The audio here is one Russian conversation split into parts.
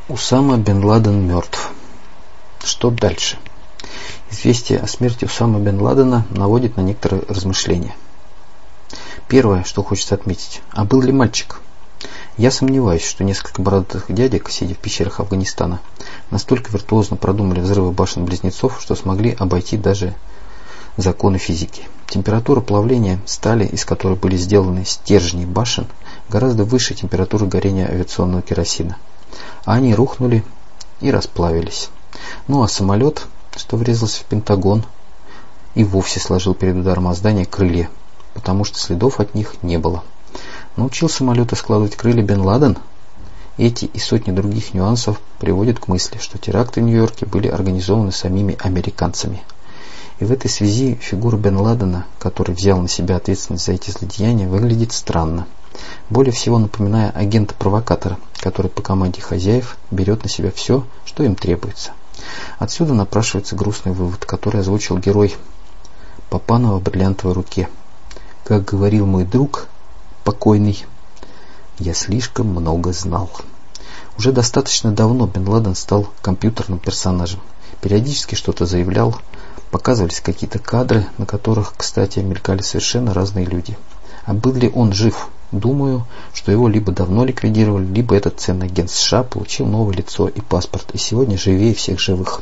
Усама бен Ладен мертв. Что дальше? Известие о смерти Усама бен Ладена наводит на некоторые размышления. Первое, что хочется отметить. А был ли мальчик? Я сомневаюсь, что несколько бородатых дядек, сидя в пещерах Афганистана, настолько виртуозно продумали взрывы башен-близнецов, что смогли обойти даже законы физики. Температура плавления стали, из которой были сделаны стержни башен, гораздо выше температуры горения авиационного керосина. А они рухнули и расплавились. Ну а самолет, что врезался в Пентагон, и вовсе сложил перед ударом о здание крылья, потому что следов от них не было. Научил самолеты складывать крылья бен Ладен? Эти и сотни других нюансов приводят к мысли, что теракты в Нью-Йорке были организованы самими американцами. И в этой связи фигура бен Ладена, который взял на себя ответственность за эти злодеяния, выглядит странно. Более всего напоминая агента-провокатора, который по команде хозяев берет на себя все, что им требуется. Отсюда напрашивается грустный вывод, который озвучил герой Папанова в «Бриллиантовой руке». Как говорил мой друг, покойный, я слишком много знал. Уже достаточно давно бен Ладен стал компьютерным персонажем. Периодически что-то заявлял, показывались какие-то кадры, на которых, кстати, мелькали совершенно разные люди. А был ли он жив? Думаю, что его либо давно ликвидировали, либо этот ценный агент США получил новое лицо и паспорт, и сегодня живее всех живых.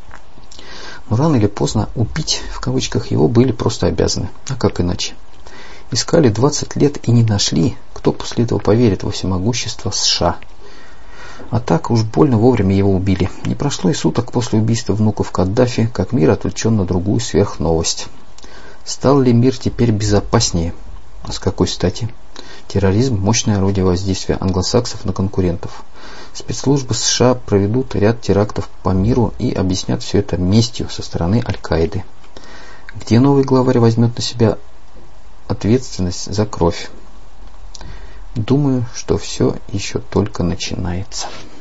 Но рано или поздно «убить» в кавычках его были просто обязаны. А как иначе? Искали 20 лет и не нашли. Кто после этого поверит во всемогущество США? А так уж больно вовремя его убили. Не прошло и суток после убийства внуков Каддафи, как мир отвлечен на другую сверхновость. Стал ли мир теперь безопаснее? А с какой стати? Терроризм – мощное орудие воздействия англосаксов на конкурентов. Спецслужбы США проведут ряд терактов по миру и объяснят все это местью со стороны Аль-Каиды. Где новый главарь возьмет на себя ответственность за кровь? Думаю, что все еще только начинается.